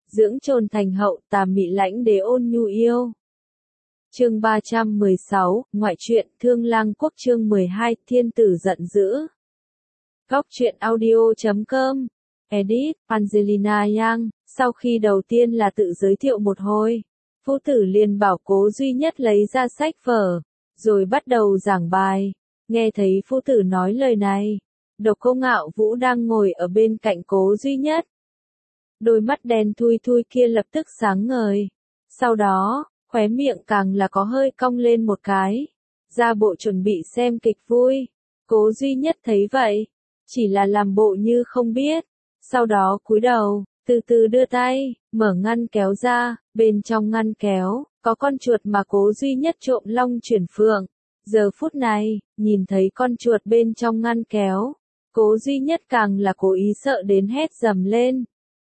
dưỡng trồn thành hậu, tà mị lãnh đế ôn nhu yêu. Chương 316, ngoại truyện, Thương Lang Quốc chương 12, thiên tử giận dữ. Góc truyện audio.com. Edit, Angelina Yang. Sau khi đầu tiên là tự giới thiệu một hồi, phu tử liền bảo Cố Duy Nhất lấy ra sách vở, rồi bắt đầu giảng bài. Nghe thấy phu tử nói lời này, Độc Cô Ngạo Vũ đang ngồi ở bên cạnh Cố Duy Nhất. Đôi mắt đen thui thui kia lập tức sáng ngời. Sau đó, khóe miệng càng là có hơi cong lên một cái, ra bộ chuẩn bị xem kịch vui. Cố Duy Nhất thấy vậy, chỉ là làm bộ như không biết. Sau đó cúi đầu, từ từ đưa tay, mở ngăn kéo ra, bên trong ngăn kéo, có con chuột mà Cố Duy Nhất trộm long chuyển phượng. Giờ phút này, nhìn thấy con chuột bên trong ngăn kéo, Cố Duy Nhất càng là cố ý sợ đến hét dầm lên.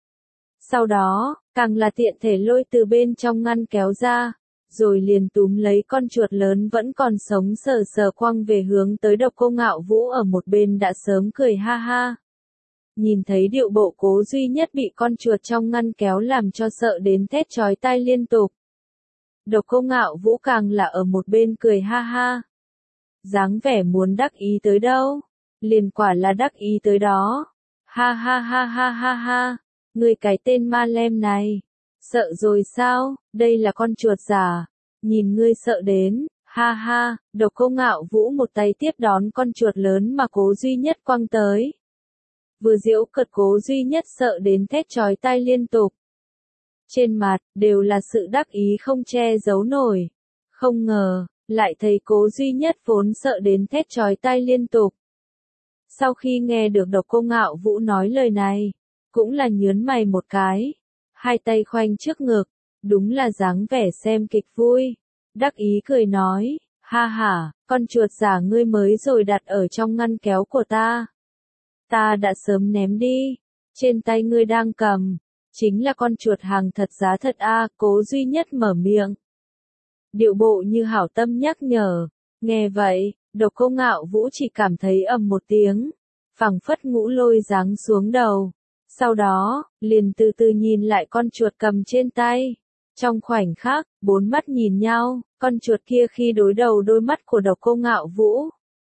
Sau đó, càng là tiện thể lôi từ bên trong ngăn kéo ra, rồi liền túm lấy con chuột lớn vẫn còn sống sờ sờ quăng về hướng tới Độc Cô Ngạo Vũ ở một bên đã sớm cười ha ha. Nhìn thấy điệu bộ Cố Duy Nhất bị con chuột trong ngăn kéo làm cho sợ đến thét chói tai liên tục. Độc Cô Ngạo Vũ càng là ở một bên cười ha ha. Dáng vẻ muốn đắc ý tới đâu, liền quả là đắc ý tới đó. Ha ha ha ha ha ha, ngươi cái tên ma lem này, sợ rồi sao, đây là con chuột giả, nhìn ngươi sợ đến, ha ha. Độc Cô Ngạo Vũ một tay tiếp đón con chuột lớn mà Cố Duy Nhất quăng tới. Vừa giễu cợt Cố Duy Nhất sợ đến thét chói tai liên tục. Trên mặt, đều là sự đắc ý không che giấu nổi. Không ngờ, lại thấy Cố Duy Nhất vốn sợ đến thét chói tai liên tục. Sau khi nghe được Độc Cô Ngạo Vũ nói lời này, cũng là nhớn mày một cái, hai tay khoanh trước ngực, đúng là dáng vẻ xem kịch vui. Đắc ý cười nói, ha ha, con chuột giả ngươi mới rồi đặt ở trong ngăn kéo của ta. Ta đã sớm ném đi, trên tay ngươi đang cầm, chính là con chuột hàng thật giá thật a. Cố Duy Nhất mở miệng, điệu bộ như hảo tâm nhắc nhở. Nghe vậy, Độc Cô Ngạo Vũ chỉ cảm thấy ầm một tiếng, phảng phất ngũ lôi giáng xuống đầu. Sau đó, liền từ từ nhìn lại con chuột cầm trên tay. Trong khoảnh khắc, bốn mắt nhìn nhau, con chuột kia khi đối đầu đôi mắt của Độc Cô Ngạo Vũ,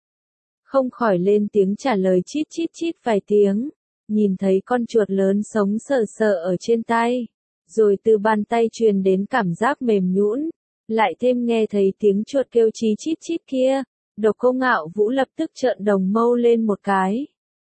không khỏi lên tiếng trả lời chít chít chít vài tiếng. Nhìn thấy con chuột lớn sống sờ sờ ở trên tay, rồi từ bàn tay truyền đến cảm giác mềm nhũn, lại thêm nghe thấy tiếng chuột kêu chí chít chít kia, Độc Cô Ngạo Vũ lập tức trợn đồng mâu lên một cái.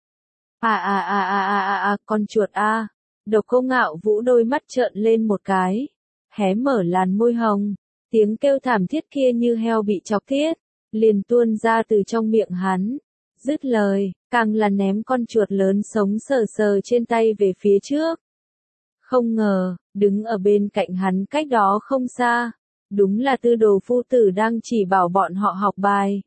Con chuột a. Độc Cô Ngạo Vũ đôi mắt trợn lên một cái, hé mở làn môi hồng, tiếng kêu thảm thiết kia như heo bị chọc tiết, liền tuôn ra từ trong miệng hắn. Dứt lời, càng là ném con chuột lớn sống sờ sờ trên tay về phía trước. Không ngờ, đứng ở bên cạnh hắn cách đó không xa, đúng là Tư Đồ phu tử đang chỉ bảo bọn họ học bài.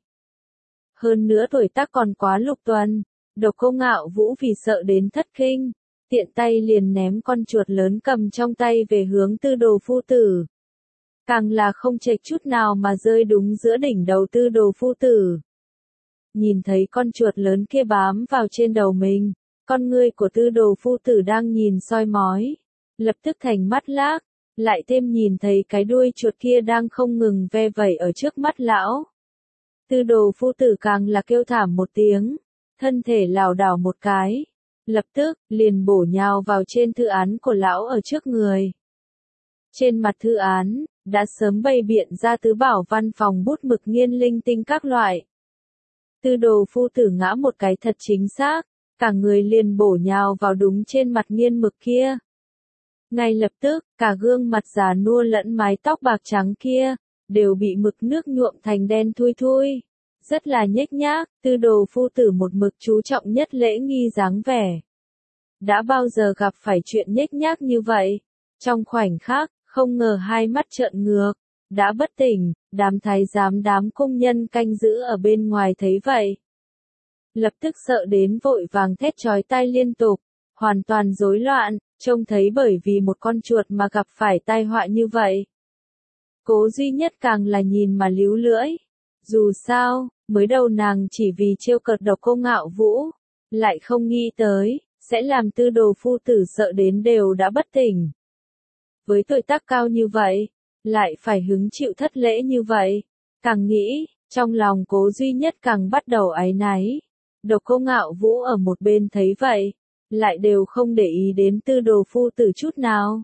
Hơn nữa tuổi tác còn quá lục tuần, Độc Cô Ngạo Vũ vì sợ đến thất kinh, tiện tay liền ném con chuột lớn cầm trong tay về hướng Tư Đồ phu tử. Càng là không chệch chút nào mà rơi đúng giữa đỉnh đầu Tư Đồ phu tử. Nhìn thấy con chuột lớn kia bám vào trên đầu mình, con ngươi của Tư Đồ phu tử đang nhìn soi mói, lập tức thành mắt lác, lại thêm nhìn thấy cái đuôi chuột kia đang không ngừng ve vẩy ở trước mắt lão. Tư Đồ phu tử càng là kêu thảm một tiếng, thân thể lảo đảo một cái, lập tức liền bổ nhào vào trên thư án của lão ở trước người. Trên mặt thư án đã sớm bày biện ra tứ bảo văn phòng bút mực nghiên linh tinh các loại. Tư Đồ phu tử ngã một cái thật chính xác, cả người liền bổ nhào vào đúng trên mặt nghiên mực kia. Ngay lập tức, cả gương mặt già nua lẫn mái tóc bạc trắng kia, đều bị mực nước nhuộm thành đen thui thui. Rất là nhếch nhác, Tư Đồ phu tử một mực chú trọng nhất lễ nghi dáng vẻ. Đã bao giờ gặp phải chuyện nhếch nhác như vậy? Trong khoảnh khắc, không ngờ hai mắt trợn ngược, đã bất tỉnh. Đám thái giám đám công nhân canh giữ ở bên ngoài thấy vậy, lập tức sợ đến vội vàng thét chói tai liên tục, hoàn toàn rối loạn, trông thấy bởi vì một con chuột mà gặp phải tai họa như vậy. Cố Duy Nhất càng là nhìn mà líu lưỡi. Dù sao, mới đầu nàng chỉ vì trêu cợt Độc Cô Ngạo Vũ, lại không nghĩ tới sẽ làm Tư Đồ phu tử sợ đến đều đã bất tỉnh. với tuổi tác cao như vậy, lại phải hứng chịu thất lễ như vậy. Càng nghĩ, trong lòng Cố Duy Nhất càng bắt đầu áy náy. Độc Cô Ngạo Vũ ở một bên thấy vậy, lại đều không để ý đến Tư Đồ phu tử chút nào,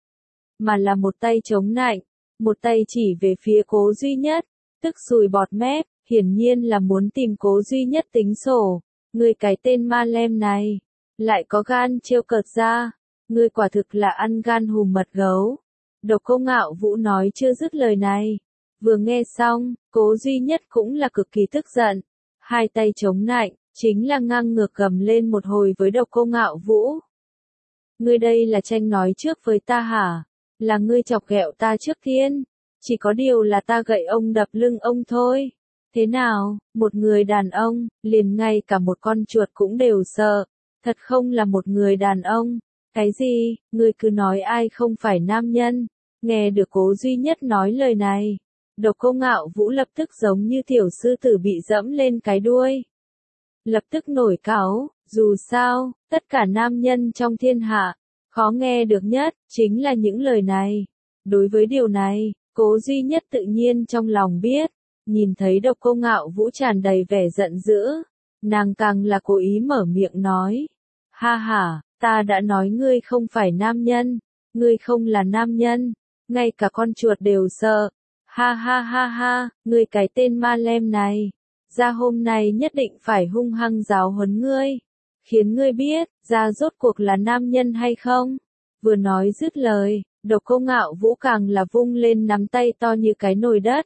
mà là một tay chống nạnh, một tay chỉ về phía Cố Duy Nhất, tức sùi bọt mép, hiển nhiên là muốn tìm Cố Duy Nhất tính sổ. Ngươi cái tên ma lem này, lại có gan trêu cợt ra, ngươi quả thực là ăn gan hùm mật gấu. Độc Cô Ngạo Vũ nói chưa dứt lời này, vừa nghe xong, Cố Duy Nhất cũng là cực kỳ tức giận, hai tay chống nạnh, chính là ngang ngược gầm lên một hồi với Độc Cô Ngạo Vũ. Ngươi đây là tranh nói trước với ta hả? Là ngươi chọc ghẹo ta trước tiên, chỉ có điều là ta gậy ông đập lưng ông thôi. Thế nào, một người đàn ông, liền ngay cả một con chuột cũng đều sợ, thật không là một người đàn ông. Cái gì, ngươi cứ nói ai không phải nam nhân? Nghe được Cố Duy Nhất nói lời này, Độc Cô Ngạo Vũ lập tức giống như tiểu sư tử bị dẫm lên cái đuôi. Lập tức nổi cáu, dù sao, tất cả nam nhân trong thiên hạ, khó nghe được nhất, chính là những lời này. Đối với điều này, Cố Duy Nhất tự nhiên trong lòng biết, nhìn thấy Độc Cô Ngạo Vũ tràn đầy vẻ giận dữ, nàng càng là cố ý mở miệng nói. Ha ha, ta đã nói ngươi không phải nam nhân, ngươi không là nam nhân, ngay cả con chuột đều sợ. Ha ha ha ha, ngươi cái tên ma lem này, ra hôm nay nhất định phải hung hăng giáo huấn ngươi, khiến ngươi biết, ra rốt cuộc là nam nhân hay không. Vừa nói dứt lời, Độc Cô Ngạo Vũ càng là vung lên nắm tay to như cái nồi đất,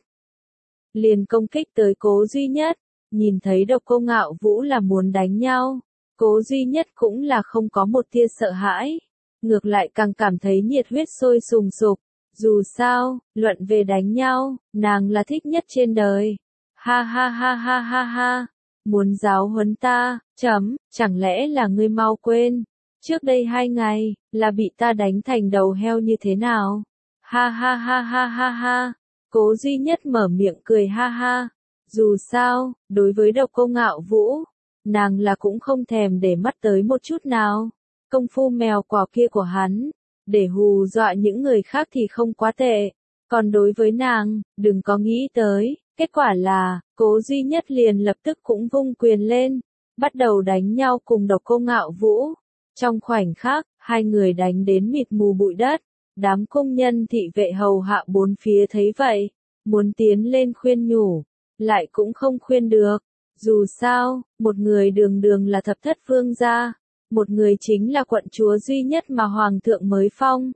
liền công kích tới Cố Duy Nhất. Nhìn thấy Độc Cô Ngạo Vũ là muốn đánh nhau, Cố Duy Nhất cũng là không có một tia sợ hãi, ngược lại càng cảm thấy nhiệt huyết sôi sùng sục. Dù sao, luận về đánh nhau, nàng là thích nhất trên đời. Ha ha ha ha ha ha, muốn giáo huấn ta, chẳng lẽ là ngươi mau quên, trước đây 2 ngày, là bị ta đánh thành đầu heo như thế nào? Ha ha ha ha ha ha, Cố Duy Nhất mở miệng cười ha ha. Dù sao, đối với Độc Cô Ngạo Vũ, nàng là cũng không thèm để mắt tới một chút nào. Công phu mèo quào kia của hắn, để hù dọa những người khác thì không quá tệ. Còn đối với nàng, đừng có nghĩ tới, kết quả là, Cố Duy Nhất liền lập tức cũng vung quyền lên, bắt đầu đánh nhau cùng Độc Cô Ngạo Vũ. Trong khoảnh khắc, hai người đánh đến mịt mù bụi đất, đám công nhân thị vệ hầu hạ bốn phía thấy vậy, muốn tiến lên khuyên nhủ, lại cũng không khuyên được. Dù sao, một người đường đường là thập thất vương gia, một người chính là quận chúa duy nhất mà hoàng thượng mới phong.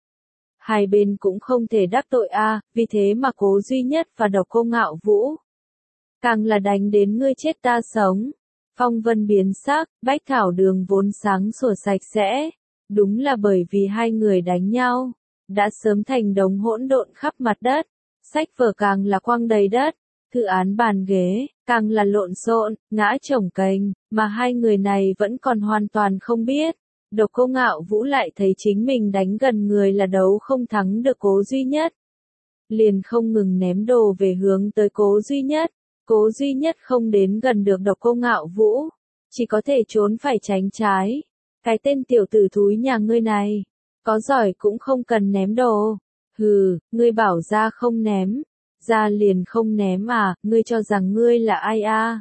Hai bên cũng không thể đắc tội vì thế mà Cố Duy Nhất và Độc Cô Ngạo Vũ càng là đánh đến ngươi chết ta sống. Phong vân biến sắc, bách thảo đường vốn sáng sủa sạch sẽ, đúng là bởi vì hai người đánh nhau, đã sớm thành đống hỗn độn khắp mặt đất, sách vở càng là quăng đầy đất, thư án bàn ghế, càng là lộn xộn, ngã chồng kềnh, mà hai người này vẫn còn hoàn toàn không biết. Độc Cô Ngạo Vũ lại thấy chính mình đánh gần người là đấu không thắng được Cố Duy Nhất, liền không ngừng ném đồ về hướng tới Cố Duy Nhất. Cố Duy Nhất không đến gần được Độc Cô Ngạo Vũ, chỉ có thể trốn phải tránh trái. Cái tên tiểu tử thúi nhà ngươi này, có giỏi cũng không cần ném đồ. Hừ, ngươi bảo ra không ném, ra liền không ném ngươi cho rằng ngươi là ai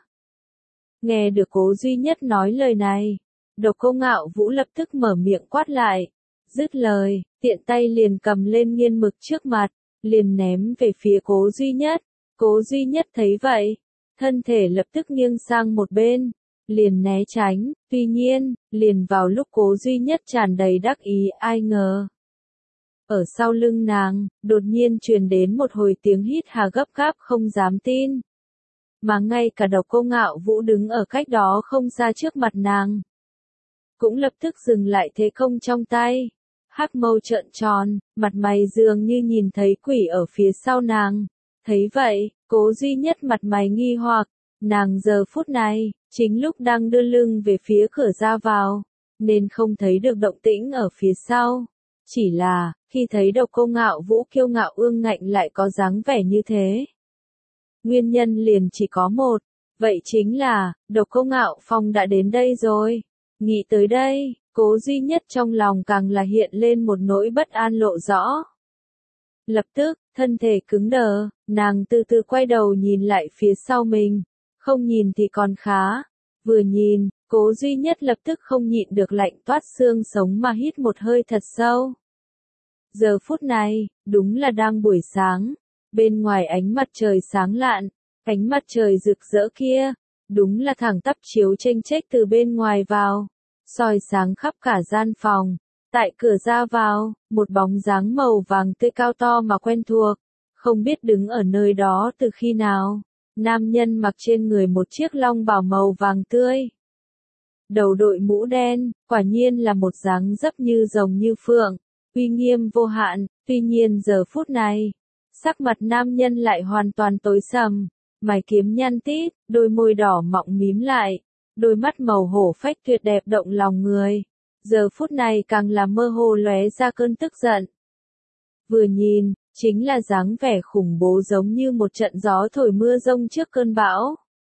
Nghe được Cố Duy Nhất nói lời này, Độc Cô Ngạo Vũ lập tức mở miệng quát lại. Dứt lời, tiện tay liền cầm lên nghiên mực trước mặt, liền ném về phía Cố Duy Nhất. Cố Duy Nhất thấy vậy, thân thể lập tức nghiêng sang một bên, liền né tránh, tuy nhiên, liền vào lúc Cố Duy Nhất tràn đầy đắc ý, ai ngờ. Ở sau lưng nàng, đột nhiên truyền đến một hồi tiếng hít hà gấp gáp không dám tin. Mà ngay cả Độc Cô Ngạo Vũ đứng ở cách đó không xa trước mặt nàng, cũng lập tức dừng lại thế công trong tay. Hắc mâu trợn tròn, mặt mày dường như nhìn thấy quỷ ở phía sau nàng. Thấy vậy, Cố Duy Nhất mặt mày nghi hoặc, nàng giờ phút này, chính lúc đang đưa lưng về phía cửa ra vào, nên không thấy được động tĩnh ở phía sau. Chỉ là, khi thấy Độc Cô Ngạo Vũ kiêu ngạo ương ngạnh lại có dáng vẻ như thế, nguyên nhân liền chỉ có một, vậy chính là, Độc Cô Ngạo Phong đã đến đây rồi. Nghĩ tới đây, Cố Duy Nhất trong lòng càng là hiện lên một nỗi bất an lộ rõ. Lập tức, thân thể cứng đờ, nàng từ từ quay đầu nhìn lại phía sau mình. Không nhìn thì còn khá. Vừa nhìn, Cố Duy Nhất lập tức không nhịn được lạnh toát xương sống mà hít một hơi thật sâu. Giờ phút này, đúng là đang buổi sáng. Bên ngoài ánh mặt trời sáng lạn, ánh mặt trời rực rỡ kia, đúng là thẳng tắp chiếu chênh chếch từ bên ngoài vào, soi sáng khắp cả gian phòng. Tại cửa ra vào, một bóng dáng màu vàng tươi cao to mà quen thuộc, không biết đứng ở nơi đó từ khi nào. Nam nhân mặc trên người một chiếc long bào màu vàng tươi. Đầu đội mũ đen, quả nhiên là một dáng dấp như rồng như phượng, uy nghiêm vô hạn. Tuy nhiên giờ phút này, sắc mặt nam nhân lại hoàn toàn tối sầm, mày kiếm nhăn tít, đôi môi đỏ mọng mím lại, đôi mắt màu hổ phách tuyệt đẹp động lòng người. Giờ phút này càng là mơ hồ lóe ra cơn tức giận. Vừa nhìn, chính là dáng vẻ khủng bố giống như một trận gió thổi mưa rông trước cơn bão.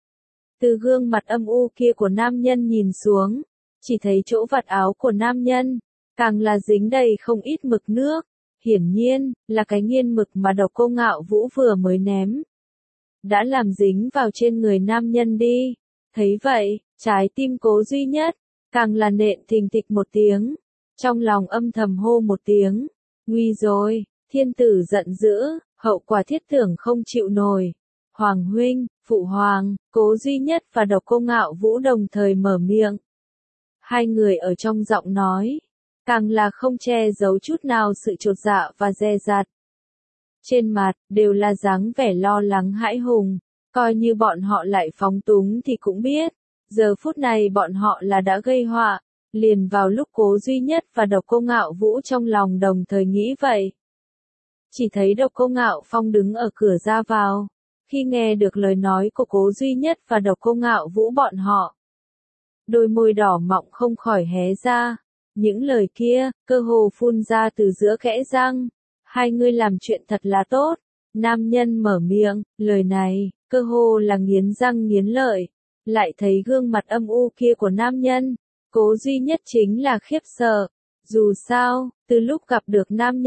Từ gương mặt âm u kia của nam nhân nhìn xuống, chỉ thấy chỗ vạt áo của nam nhân, càng là dính đầy không ít mực nước. Hiển nhiên, là cái nghiên mực mà Độc Cô Ngạo Vũ vừa mới ném. Đã làm dính vào trên người nam nhân đi. Thấy vậy, trái tim Cố Duy Nhất, càng là nện thình thịch một tiếng. Trong lòng âm thầm hô một tiếng. Nguy rồi, thiên tử giận dữ, hậu quả thiết tưởng không chịu nổi. Hoàng huynh, phụ hoàng, Cố Duy Nhất và Độc Cô Ngạo Vũ đồng thời mở miệng. Hai người ở trong giọng nói, càng là không che giấu chút nào sự chột dạ và dè dặt. Trên mặt, đều là dáng vẻ lo lắng hãi hùng, coi như bọn họ lại phóng túng thì cũng biết, giờ phút này bọn họ là đã gây họa, liền vào lúc Cố Duy Nhất và Độc Cô Ngạo Vũ trong lòng đồng thời nghĩ vậy. Chỉ thấy Độc Cô Ngạo Phong đứng ở cửa ra vào, khi nghe được lời nói của Cố Duy Nhất và Độc Cô Ngạo Vũ bọn họ. Đôi môi đỏ mọng không khỏi hé ra. Những lời kia, cơ hồ phun ra từ giữa kẽ răng. Hai ngươi làm chuyện thật là tốt. Nam nhân mở miệng, lời này, cơ hồ là nghiến răng nghiến lợi. Lại thấy gương mặt âm u kia của nam nhân. Cố Duy Nhất chính là khiếp sợ. Dù sao, từ lúc gặp được nam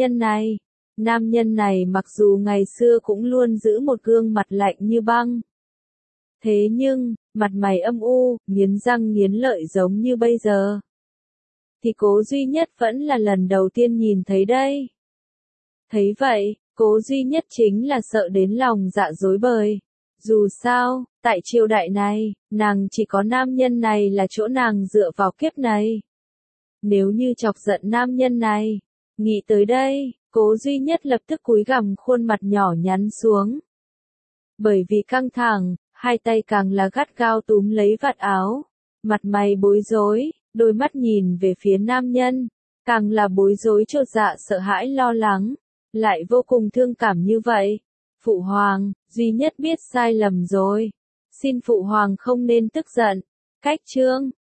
nhân này mặc dù ngày xưa cũng luôn giữ một gương mặt lạnh như băng. Thế nhưng, mặt mày âm u, nghiến răng nghiến lợi giống như bây giờ. Thì Cố Duy Nhất vẫn là lần đầu tiên nhìn thấy đây. Thấy vậy, Cố Duy Nhất chính là sợ đến lòng dạ rối bời. Dù sao, tại triều đại này, nàng chỉ có nam nhân này là chỗ nàng dựa vào kiếp này. Nếu như chọc giận nam nhân này, nghĩ tới đây, Cố Duy Nhất lập tức cúi gằm khuôn mặt nhỏ nhắn xuống. Bởi vì căng thẳng, hai tay càng là gắt gao túm lấy vạt áo, mặt mày bối rối. Đôi mắt nhìn về phía nam nhân, càng là bối rối chột dạ sợ hãi lo lắng, lại vô cùng thương cảm như vậy. Phụ hoàng, Duy Nhất biết sai lầm rồi. Xin phụ hoàng không nên tức giận. Cách chương